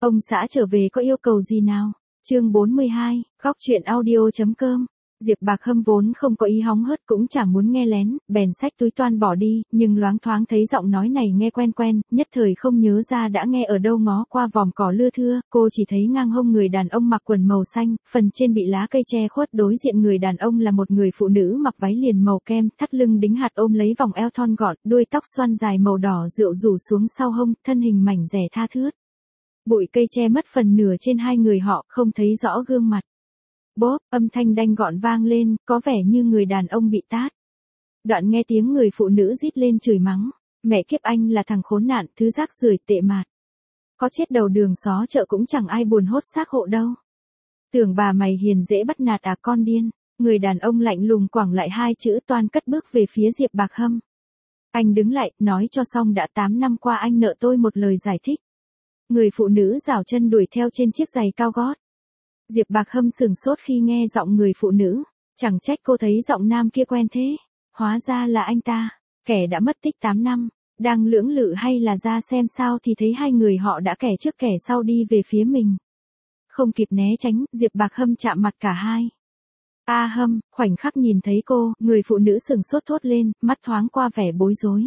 Ông xã trở về có yêu cầu gì nào? Chương 42, góc truyện audio.com. Diệp Bạc Hâm vốn không có ý hóng hớt cũng chẳng muốn nghe lén, bèn xách túi toan bỏ đi, nhưng loáng thoáng thấy giọng nói này nghe quen quen, nhất thời không nhớ ra đã nghe ở đâu ngó qua vòm cỏ lưa thưa, cô chỉ thấy ngang hông người đàn ông mặc quần màu xanh, phần trên bị lá cây che khuất, đối diện người đàn ông là một người phụ nữ mặc váy liền màu kem, thắt lưng đính hạt ôm lấy vòng eo thon gọn, đuôi tóc xoăn dài màu đỏ rượu rủ xuống sau hông, thân hình mảnh dẻ tha thướt. Bụi cây che mất phần nửa trên hai người họ, không thấy rõ gương mặt. Bốp, âm thanh đanh gọn vang lên, có vẻ như người đàn ông bị tát. Đoạn nghe tiếng người phụ nữ rít lên chửi mắng, mẹ kiếp anh là thằng khốn nạn, thứ rác rưởi tệ mạt. Có chết đầu đường xó chợ cũng chẳng ai buồn hốt xác hộ đâu. Tưởng bà mày hiền dễ bắt nạt à con điên. Người đàn ông lạnh lùng quẳng lại hai chữ toan cất bước về phía Diệp Bạc Hâm. Anh đứng lại, nói cho xong đã 8 năm qua anh nợ tôi một lời giải thích. Người phụ nữ giảo chân đuổi theo trên chiếc giày cao gót. Diệp Bạc Hâm sửng sốt khi nghe giọng người phụ nữ, chẳng trách cô thấy giọng nam kia quen thế, hóa ra là anh ta, kẻ đã mất tích 8 năm, đang lưỡng lự hay là ra xem sao thì thấy hai người họ đã kẻ trước kẻ sau đi về phía mình. Không kịp né tránh, Diệp Bạc Hâm chạm mặt cả hai. A Hâm, khoảnh khắc nhìn thấy cô, người phụ nữ sửng sốt thốt lên, mắt thoáng qua vẻ bối rối.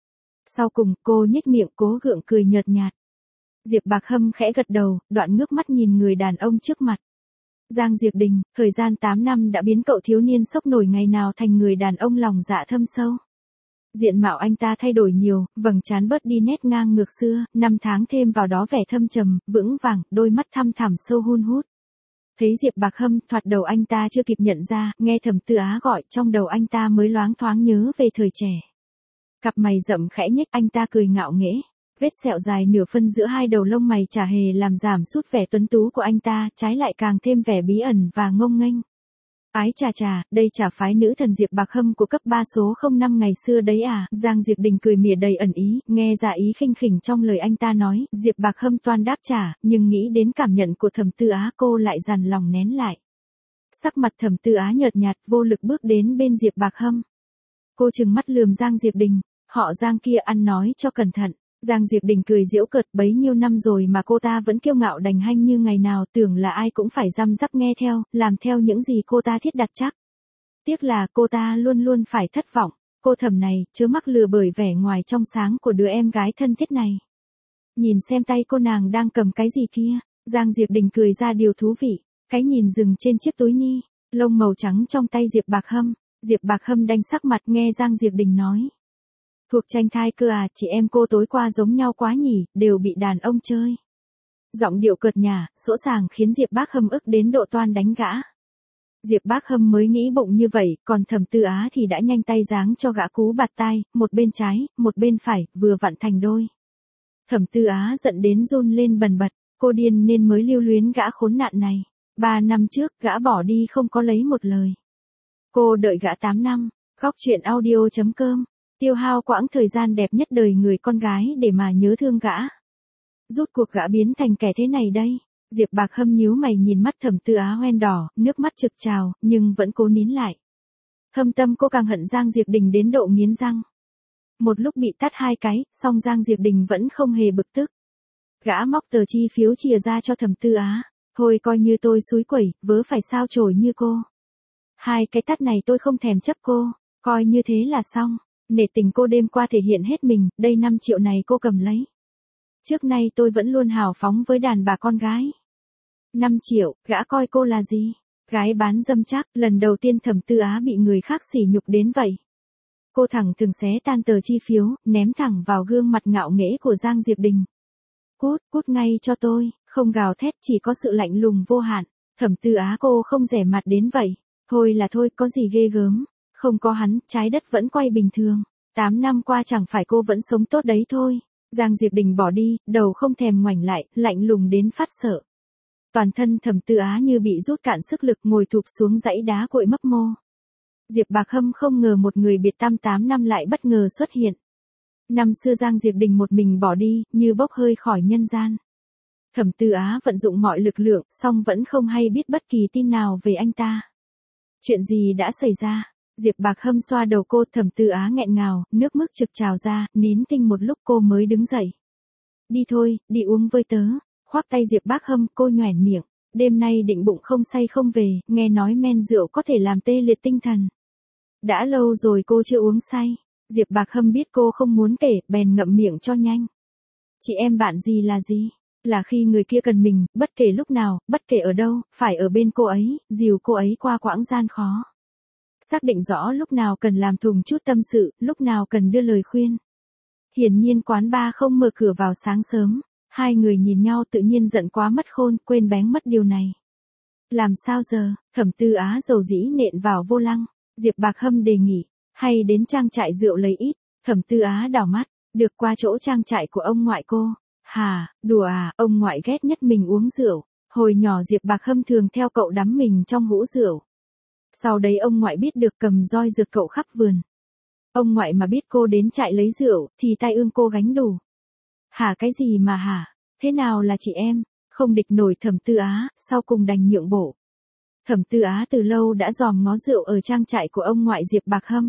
Sau cùng, cô nhếch miệng cố gượng cười nhợt nhạt. Diệp Bạc Hâm khẽ gật đầu, đoạn ngước mắt nhìn người đàn ông trước mặt. Giang Diệp Đình, thời gian 8 năm đã biến cậu thiếu niên sốc nổi ngày nào thành người đàn ông lòng dạ thâm sâu. Diện mạo anh ta thay đổi nhiều, vầng trán bớt đi nét ngang ngược xưa, năm tháng thêm vào đó vẻ thâm trầm, vững vàng, đôi mắt thăm thẳm sâu hun hút. Thấy Diệp Bạc Hâm, thoạt đầu anh ta chưa kịp nhận ra, nghe Thẩm Tư Á gọi, trong đầu anh ta mới loáng thoáng nhớ về thời trẻ. Cặp mày rậm khẽ nhếch, anh ta cười ngạo nghễ. Vết sẹo dài nửa phân giữa hai đầu lông mày chả hề làm giảm sút vẻ tuấn tú của anh ta, trái lại càng thêm vẻ bí ẩn và ngông nghênh. Ái chà chà, đây chả phái nữ thần Diệp Bạc Hâm của cấp 3 số 05 ngày xưa đấy à, Giang Diệp Đình cười mỉa đầy ẩn ý, nghe ra ý khinh khỉnh trong lời anh ta nói, Diệp Bạc Hâm toan đáp trả, nhưng nghĩ đến cảm nhận của Thẩm Tư Á cô lại dằn lòng nén lại. Sắc mặt Thẩm Tư Á nhợt nhạt vô lực bước đến bên Diệp Bạc Hâm. Cô trừng mắt lườm Giang Diệp Đình, họ Giang kia ăn nói cho cẩn thận. Giang Diệp Đình cười giễu cợt, bấy nhiêu năm rồi mà cô ta vẫn kiêu ngạo đành hanh như ngày nào, tưởng là ai cũng phải răm rắp nghe theo, làm theo những gì cô ta thiết đặt chắc. Tiếc là cô ta luôn luôn phải thất vọng, cô Thẩm này, chớ mắc lừa bởi vẻ ngoài trong sáng của đứa em gái thân thiết này. Nhìn xem tay cô nàng đang cầm cái gì kia, Giang Diệp Đình cười ra điều thú vị, cái nhìn dừng trên chiếc túi ni, lông màu trắng trong tay Diệp Bạc Hâm. Diệp Bạc Hâm đanh sắc mặt nghe Giang Diệp Đình nói. Thuộc tranh thai cơ à, chị em cô tối qua giống nhau quá nhỉ, đều bị đàn ông chơi. Giọng điệu cợt nhả, sỗ sàng khiến Diệp Bác Hâm ức đến độ toan đánh gã. Diệp Bác Hâm mới nghĩ bụng như vậy, còn Thẩm Tư Á thì đã nhanh tay giáng cho gã cú bạt tai, một bên trái, một bên phải, vừa vặn thành đôi. Thẩm Tư Á giận đến run lên bần bật, cô điên nên mới lưu luyến gã khốn nạn này. 3 năm trước, gã bỏ đi không có lấy một lời. Cô đợi gã 8 năm, góc truyện audio.com. Tiêu hao quãng thời gian đẹp nhất đời người con gái để mà nhớ thương gã. Rút cuộc gã biến thành kẻ thế này đây. Diệp Bạc Hâm nhíu mày nhìn mắt Thẩm Tư Á hoen đỏ, nước mắt trực trào, nhưng vẫn cố nín lại. Thâm tâm cô càng hận Giang Diệp Đình đến độ nghiến răng. Một lúc bị tát 2 cái, song Giang Diệp Đình vẫn không hề bực tức. Gã móc tờ chi phiếu chìa ra cho Thẩm Tư Á. Thôi coi như tôi xúi quẩy, vớ phải sao chổi như cô. 2 cái tát này tôi không thèm chấp cô, coi như thế là xong. Nể tình cô đêm qua thể hiện hết mình, đây 5 triệu này cô cầm lấy. Trước nay tôi vẫn luôn hào phóng với đàn bà con gái. 5 triệu, gã coi cô là gì? Gái bán dâm chắc, lần đầu tiên Thẩm Tư Á bị người khác sỉ nhục đến vậy. Cô thẳng thừng xé tan tờ chi phiếu, ném thẳng vào gương mặt ngạo nghễ của Giang Diệp Đình. Cút, cút ngay cho tôi, không gào thét chỉ có sự lạnh lùng vô hạn. Thẩm Tư Á cô không rẻ mặt đến vậy. Thôi là thôi, có gì ghê gớm. Không có hắn, trái đất vẫn quay bình thường. 8 năm qua chẳng phải cô vẫn sống tốt đấy thôi. Giang Diệp Đình bỏ đi, đầu không thèm ngoảnh lại, lạnh lùng đến phát sợ. Toàn thân Thẩm Tư Á như bị rút cạn sức lực ngồi thụp xuống dãy đá cội mấp mô. Diệp Bạc Hâm không ngờ một người biệt tăm 8 năm lại bất ngờ xuất hiện. Năm xưa Giang Diệp Đình một mình bỏ đi, như bốc hơi khỏi nhân gian. Thẩm Tư Á vận dụng mọi lực lượng, song vẫn không hay biết bất kỳ tin nào về anh ta. Chuyện gì đã xảy ra? Diệp Bạc Hâm xoa đầu cô, Thẩm Tư Á nghẹn ngào, nước mức trực trào ra, nín thinh một lúc cô mới đứng dậy. Đi thôi, đi uống với tớ. Khoác tay Diệp Bác Hâm, cô nhoẻn miệng. Đêm nay định bụng không say không về, nghe nói men rượu có thể làm tê liệt tinh thần. Đã lâu rồi cô chưa uống say. Diệp Bạc Hâm biết cô không muốn kể, bèn ngậm miệng cho nhanh. Chị em bạn gì là gì? Là khi người kia cần mình, bất kể lúc nào, bất kể ở đâu, phải ở bên cô ấy, dìu cô ấy qua quãng gian khó. Xác định rõ lúc nào cần làm thùng chút tâm sự, lúc nào cần đưa lời khuyên. Hiển nhiên quán bar không mở cửa vào sáng sớm. Hai người nhìn nhau tự nhiên giận quá mất khôn, quên bén mất điều này. Làm sao giờ? Thẩm Tư Á dầu dĩ nện vào vô lăng. Diệp Bạc Hâm đề nghị, hay đến trang trại rượu lấy ít. Thẩm Tư Á đảo mắt, được qua chỗ trang trại của ông ngoại cô. Hà, đùa à, ông ngoại ghét nhất mình uống rượu. Hồi nhỏ Diệp Bạc Hâm thường theo cậu đắm mình trong hũ rượu. Sau đấy ông ngoại biết được cầm roi rượt cậu khắp vườn. Ông ngoại mà biết cô đến trại lấy rượu, thì tai ương cô gánh đủ. Hả cái gì mà hả? Thế nào là chị em? Không địch nổi Thẩm Tư Á, sau cùng đành nhượng bộ. Thẩm Tư Á từ lâu đã dòm ngó rượu ở trang trại của ông ngoại Diệp Bạc Hâm.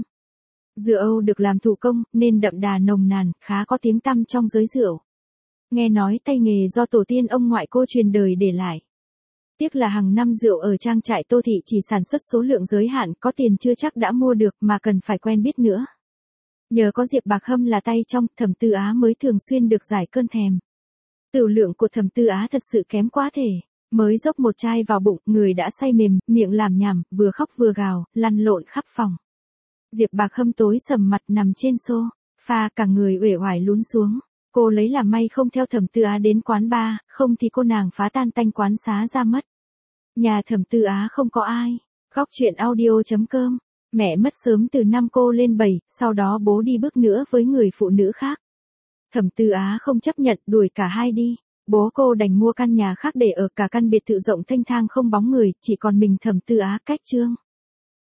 Rượu được làm thủ công, nên đậm đà nồng nàn, khá có tiếng tăm trong giới rượu. Nghe nói tay nghề do tổ tiên ông ngoại cô truyền đời để lại. Tiếc là hàng năm rượu ở trang trại Tô Thị chỉ sản xuất số lượng giới hạn, có tiền chưa chắc đã mua được mà cần phải quen biết nữa. Nhờ có Diệp Bạc Hâm là tay trong, Thẩm Tư Á mới thường xuyên được giải cơn thèm. Tửu lượng của Thẩm Tư Á thật sự kém quá thể. Mới dốc một chai vào bụng, người đã say mềm, miệng làm nhảm, vừa khóc vừa gào, lăn lộn khắp phòng. Diệp Bạc Hâm tối sầm mặt nằm trên sofa, cả người uể oải lún xuống. Cô lấy làm may không theo Thẩm Tư Á đến quán bar, không thì cô nàng phá tan tanh quán xá ra mất. Nhà Thẩm Tư Á không có ai. Góc truyện audio.com. Mẹ mất sớm từ năm cô lên 7, sau đó bố đi bước nữa với người phụ nữ khác. Thẩm Tư Á không chấp nhận, đuổi cả hai đi. Bố cô đành mua căn nhà khác để ở, cả căn biệt thự rộng thênh thang không bóng người, chỉ còn mình Thẩm Tư Á cách trương.